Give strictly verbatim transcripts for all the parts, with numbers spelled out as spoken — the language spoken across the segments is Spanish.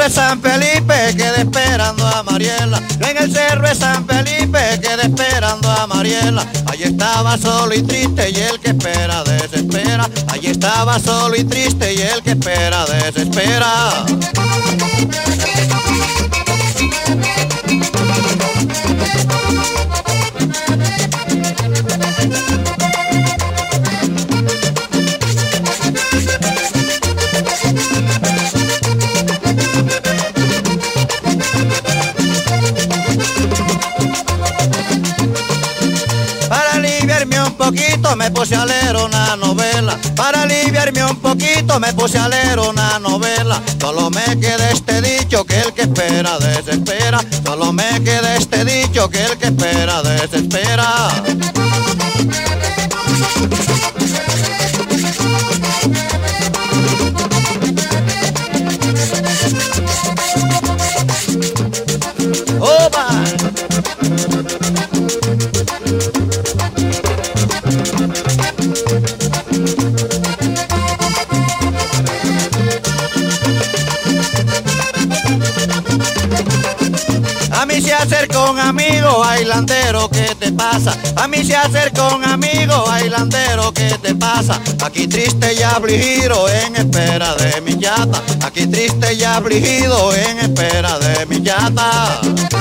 de San Felipe quedé esperando a Mariela. Yo en el cerro de San Felipe quedé esperando a Mariela. Allí estaba solo y triste y el que espera desespera. Allí estaba solo y triste y el que espera desespera. Para aliviarme un poquito me puse a leer una novela. Para aliviarme un poquito me puse a leer una novela. Solo me queda este dicho que el que espera desespera. Solo me queda este dicho que el que espera desespera. ¡Opa! A mí se acerca un amigo bailandero, ¿qué te pasa? A mí se acerca un amigo bailandero, ¿qué te pasa? Aquí triste y afligido en espera de mi yata. Aquí triste y afligido en espera de mi yata.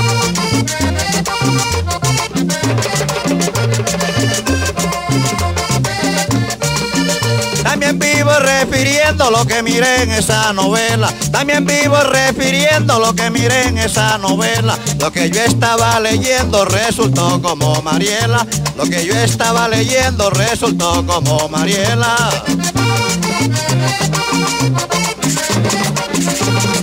También vivo refiriendo lo que miré en esa novela. También vivo refiriendo lo que miré en esa novela. Lo que yo estaba leyendo resultó como Mariela. Lo que yo estaba leyendo resultó como Mariela.